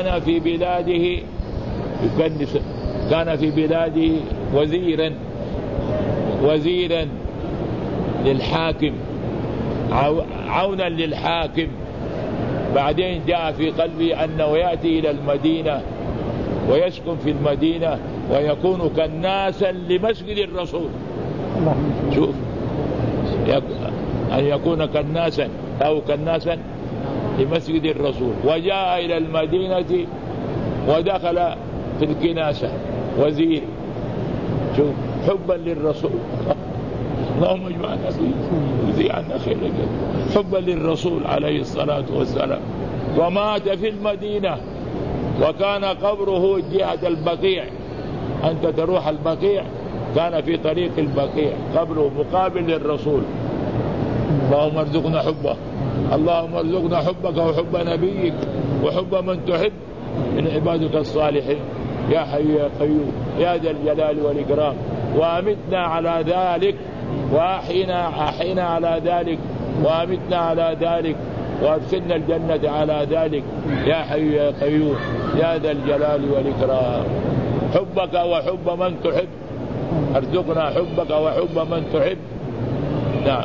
كان في بلاده يكنس، كان في بلاده وزيرا للحاكم، عونا للحاكم. بعدين جاء في قلبي أنه يأتي إلى المدينة ويسكن في المدينة ويكون كناسا لمسجد الرسول. شوف، أن يكون كناسا أو كناسا لمسجد الرسول. وجاء إلى المدينة ودخل في الكناسة وزير. شوف، حبا للرسول. اللهم اجمعنا فيه وزي عنا خير الجنة. حبا للرسول عليه الصلاة والسلام. ومات في المدينة، وكان قبره جهة البقيع. أنت تروح البقيع، كان في طريق البقيع قبره مقابل للرسول. اللهم ارزقنا حبه، اللهم ارزقنا حبك وحب نبيك وحب من تحب من عبادك الصالحين يا حي يا قيوم يا ذا الجلال والإكرام. وأمتنا على ذلك، وأحينا على ذلك، وأمتنا على ذلك، وأدخلنا الجنة على ذلك يا حي يا قيوم يا ذا الجلال والإكرام. حبك وحب من تحب، ارزقنا حبك وحب من تحب. نعم.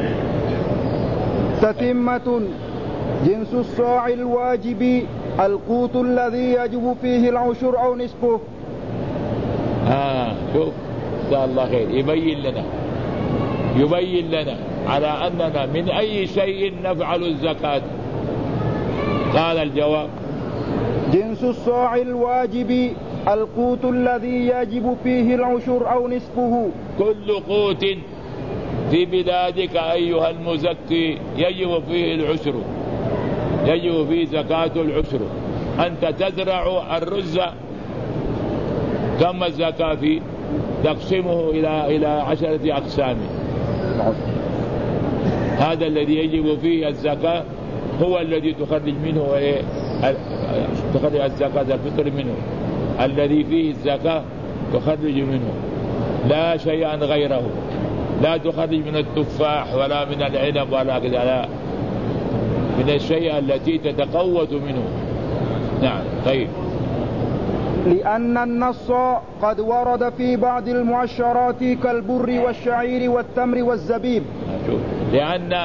تتمة. جنس الصاع الواجب القوت الذي يجب فيه العشر أو نصفه. شوف، جزاه الله خير، يبين لنا على أننا من أي شيء نفعل الزكاة. قال الجواب: جنس الصاع الواجب القوت الذي يجب فيه العشر أو نصفه. كل قوت في بلادك أيها المزكي يجب فيه العشر، يجب فيه زكاة العشر. أنت تزرع الرز، كم الزكاة فيه؟ تقسمه إلى 10 أقسام. هذا الذي يجب فيه الزكاة هو الذي تخرج منه تخرج الزكاة الفطر منه، الذي فيه الزكاة تخرج منه، لا شيئا غيره. لا تخرج من التفاح ولا من العنب ولا كذا، لا، من الشيء التي تتقوت منه. نعم. طيب. لأن النص قد ورد في بعض المعشرات كالبر والشعير والتمر والزبيب. لأن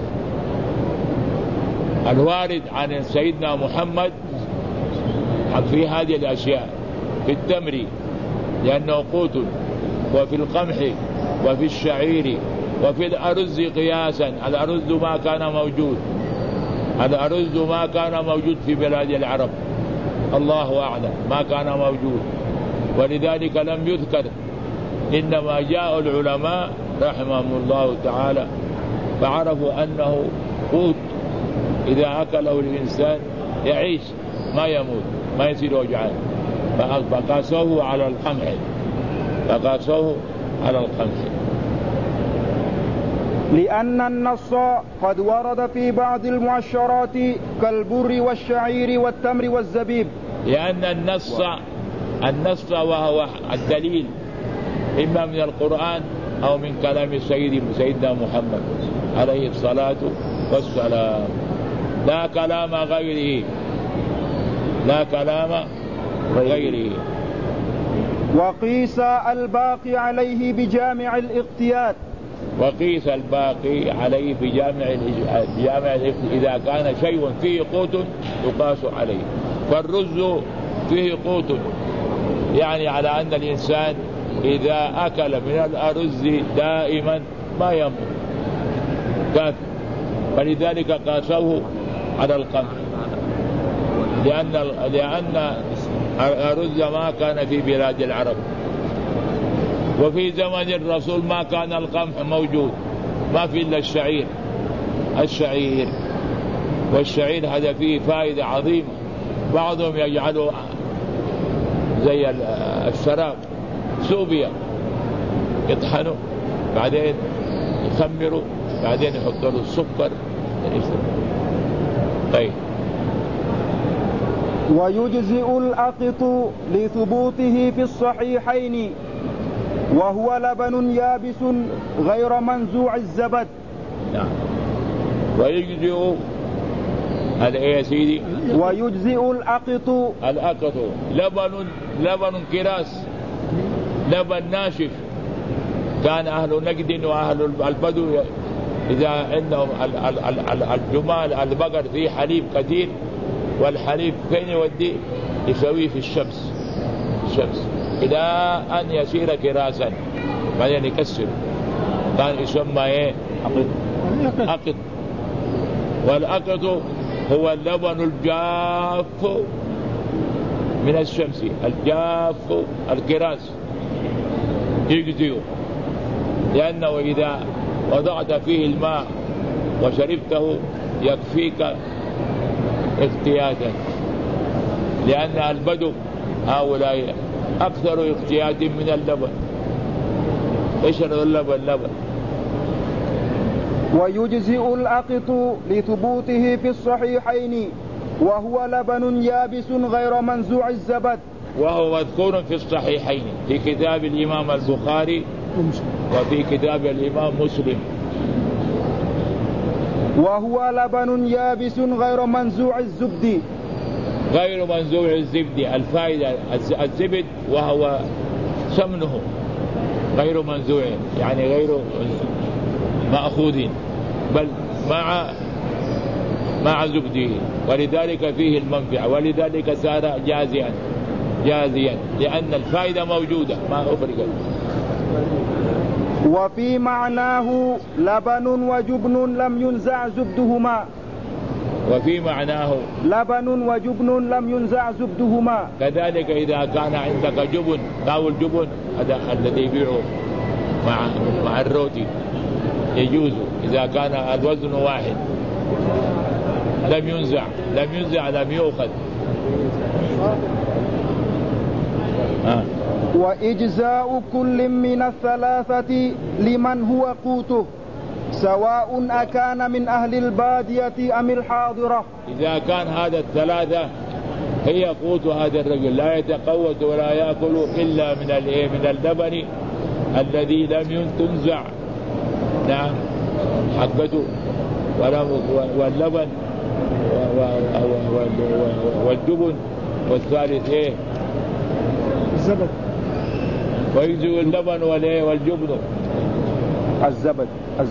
الوارد عن سيدنا محمد في هذه الأشياء، في التمر لأنه قوت، وفي القمح، وفي الشعير، وفي الأرز قياسا. الأرز ما كان موجود، الأرز ما كان موجود في بلاد العرب، الله أعلم، ما كان موجود، ولذلك لم يذكر. إنما جاء العلماء رحمهم الله تعالى فعرفوا أنه قوت إذا أكله الإنسان يعيش ما يموت، ما يصير وجعان، فقاسوه على القمح، فقاسوه على القمح. لأن النص قد ورد في بعض المعشرات كالبر والشعير والتمر والزبيب. لأن النص وهو الدليل إما من القرآن أو من كلام سيدنا محمد عليه الصلاة والسلام، لا كلام غيره، لا كلام غيره. وقيس الباقي عليه بجامع الاقتيات. وقيس الباقي عليه بجامع إذا كان شيء فيه قوت يقاس عليه. فالرز فيه قوت، يعني على أن الإنسان إذا أكل من الأرز دائما ما يموت كافي، فلذلك قاسوه على القمح، لأن الأرز ما كان في بلاد العرب. وفي زمن الرسول ما كان القمح موجود، ما في إلا الشعير، والشعير هذا فيه فائدة عظيمة. بعضهم يجعله زي الشراب، سوبيا، يطحنوا بعدين يخمروا بعدين يحطوا له السكر. طيب. ويجزئ الأقط لثبوته في الصحيحين، وهو لبن يابس غير منزوع الزبد. نعم. ويجزئ الايه يا سيدي؟ ويجزئ الأقط. الأقط لبن كراس، لبن ناشف. كان أهل نجد وأهل البدو إذا عندهم الجمال البقر فيه حليب كثير، والحليب فين يوديه؟ يسويه في الشمس إلى أن يصير كراسا بعدين يكسر، كان يسمى إيه؟ أقط. والأقط هو اللبن الجاف من الشمس، الجاف الكراس يجزئه، لأنه إذا وضعت فيه الماء وشربته يكفيك اغتياتا، لأن البدو هؤلاء أكثر اغتيات من اللبن. يشرب اللبن. ويجزئ الأقط لثبوته في الصحيحين، وهو لبن يابس غير منزوع الزبد، وهو مذكور في الصحيحين في كتاب الإمام البخاري وفي كتاب الإمام مسلم. وهو لبن يابس غير منزوع الزبد. غير منزوع الزبد، الفائدة الزبد وهو سمنه غير منزوع، يعني غير مأخوذ، بل مع زبده، ولذلك فيه المنفعة، ولذلك صار جازيا لأن الفائدة موجودة ما أفرقت. وفي معناه لبن وجبن لم ينزع زبدهما. وفي معناه لبن وجبن لم ينزع زبدهما. كذلك إذا كان عندك جبن، قاول جبن هذا الذي يبيعه مع الروتي يجوز إذا كان الوزن واحد، لم ينزع لم يؤخذ. وإجزاء كل من الثلاثة لمن هو قوته، سواء أكان من أهل البادية أم الحاضرة. إذا كان هذا الثلاثة هي قوت هذا الرجل، لا يتقوت ولا يأكل إلا من اللبن الذي لم تنزع نعم حقته، واللبن والجبن، والثالث ايه؟ الزبد. ويجزئ اللبن والجبن الزبد.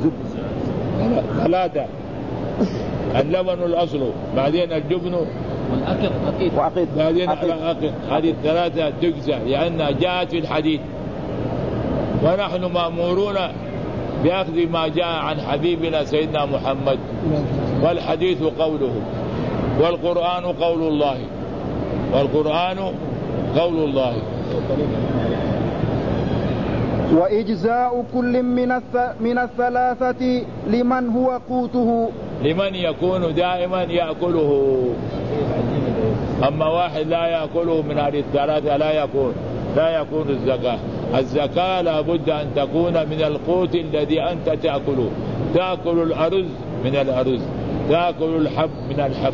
ثلاثة، اللبن الأصل، بعدين الجبن وعقيد، بعدين العقيد. هذه الثلاثة تجزى لأنها جاءت في الحديث، ونحن مأمورون بأخذ ما جاء عن حبيبنا سيدنا محمد، والحديث قوله، والقرآن قول الله، والقرآن قول الله. وإجزاء كل من الثلاثة لمن هو قوته، لمن يكون دائما يأكله. أما واحد لا يأكله من هذه الثلاثة لا يكون الزكاة لابد أن تكون من القوت الذي أنت تأكله. تأكل الأرز من الأرز، تأكل الحب من الحب.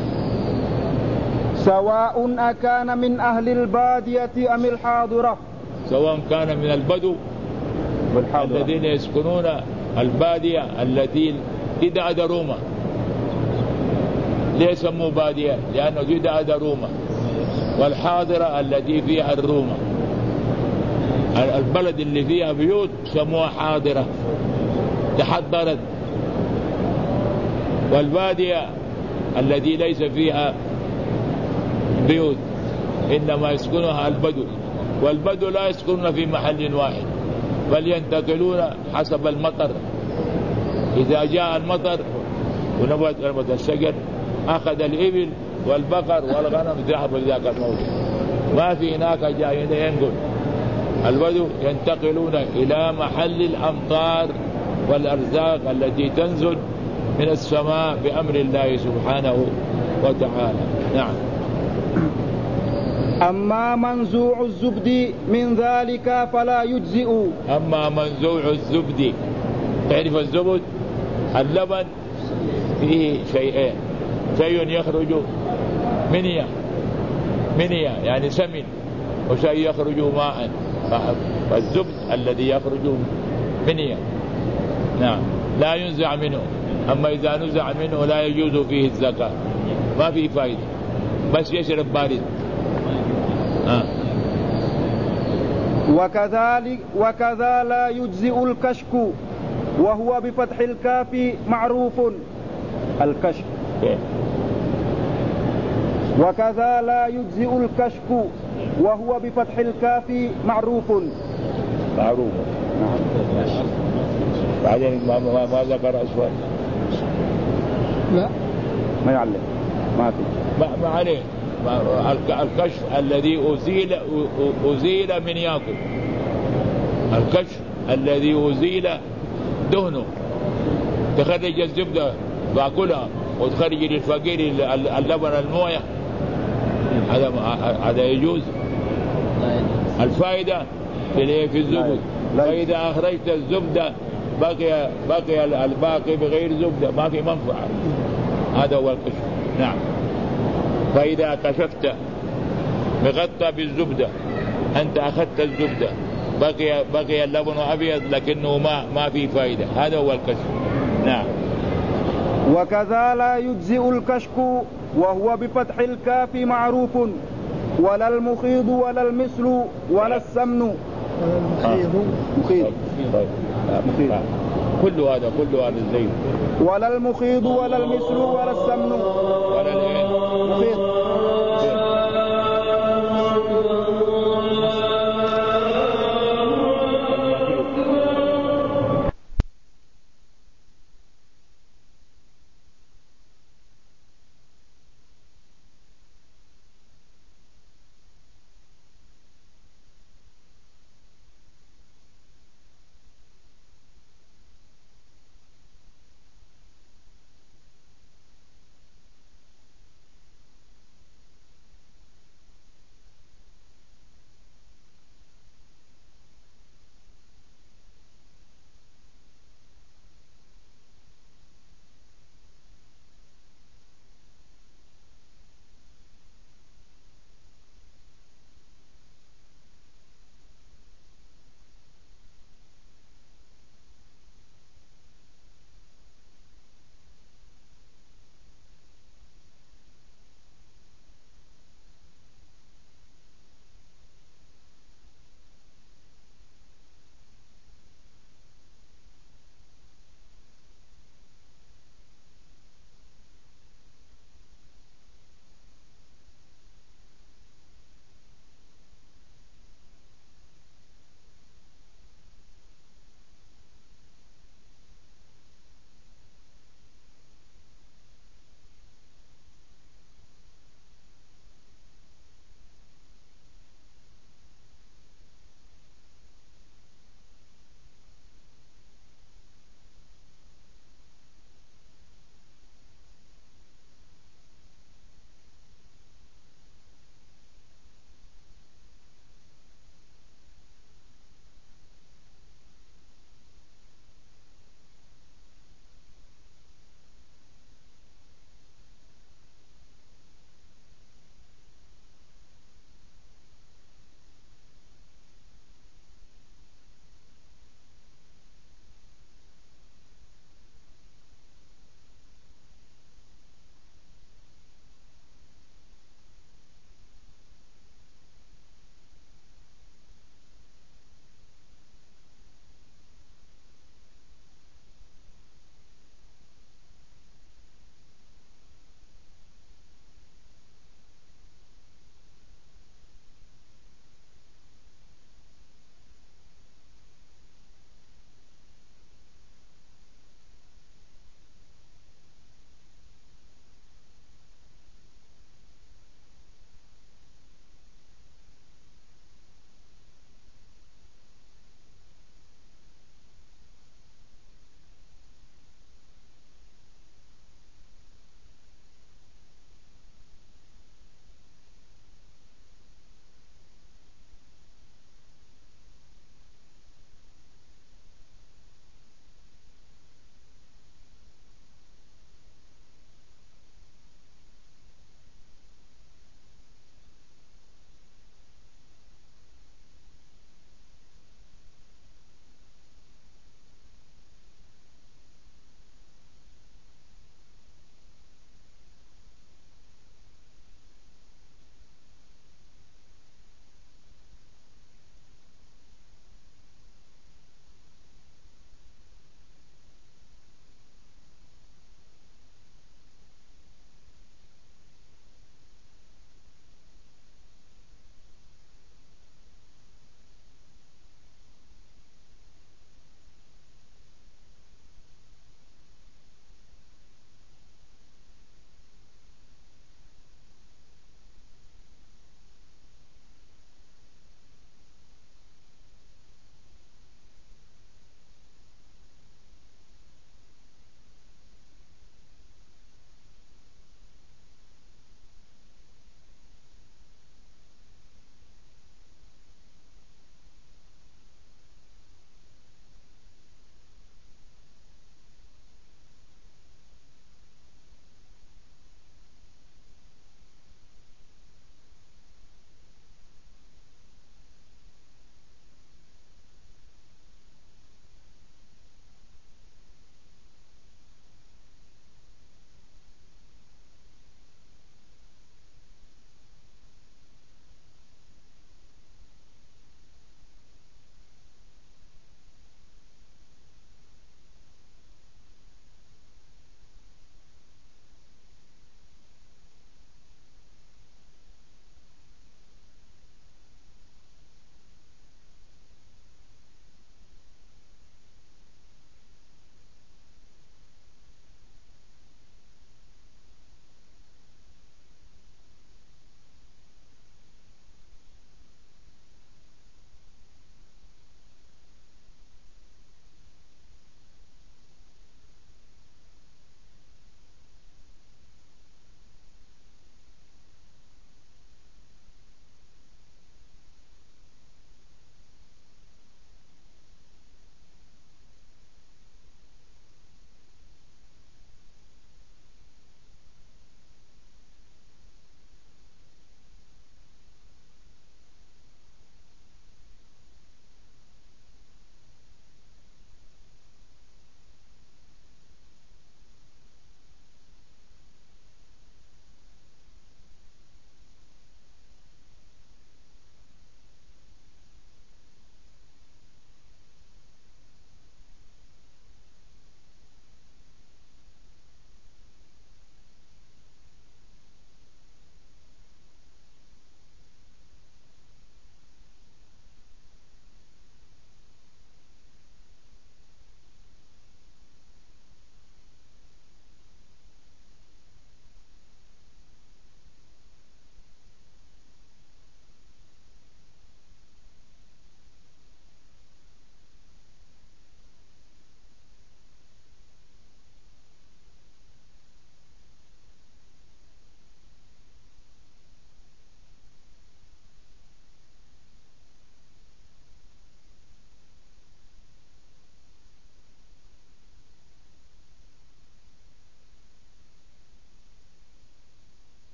سواء أكان من أهل البادية أم الحاضرة، سواء كان من البدو الذين يسكنون البادية التي جدع درومة. ليه سموا بادية؟ لأنه جدع درومة. والحاضرة التي فيها الرومة، البلد اللي فيها بيوت سموها حاضرة، تحضرت. والبادية التي ليس فيها بيوت إنما يسكنها البدو، والبدو لا يسكنون في محل واحد بل ينتقلون حسب المطر. إذا جاء المطر ونبت الشجر أخذ الإبل والبقر والغنم ذهبوا ذاك الموت، ما في هناك جاي ينقل. البدو ينتقلون إلى محل الأمطار والأرزاق التي تنزل من السماء بأمر الله سبحانه وتعالى. نعم. أما منزوع الزبد من ذلك فلا يجزئ. أما منزوع الزبد، تعرف الزبد؟ اللبن فيه شيئين، شيء يخرج منية يعني سمن، وشيء يخرج ماء، فالزبد الذي يخرج منية نعم لا ينزع منه. أما إذا نزع منه لا يجوز فيه الزكاة. ما في فائدة، بس يشرب بارد. وكذا لا يجزئ الكشك وهو بفتح الكاف معروف. الكشك. وكذا لا يجزئ الكشك وهو بفتح الكاف معروف. معروف. بعدين ما ذكر أسود. لا ما يعلم، ما في ما عليه. الكشف الذي أزيل من ياكل، الكشف الذي أزيل دهنه، تخرج الزبدة باكلها وتخرج للفقير اللبن المويه، هذا يجوز. الفائدة في الزبد، فإذا أخرجت الزبدة بقي الباقي بغير زبدة، ما في منفعة. هذا هو الكشف. نعم. فإذا كشفت مغطى بالزبدة، أنت أخذت الزبدة بقي اللبن أبيض لكنه ما في فائدة، هذا هو الكشف. نعم. وكذا لا يجزئ الكشك وهو بفتح الكاف معروف، ولا المخيض ولا المثل ولا السمن. مخيض. كل هذا الزيت. ولا المخيض ولا المثل ولا السمن.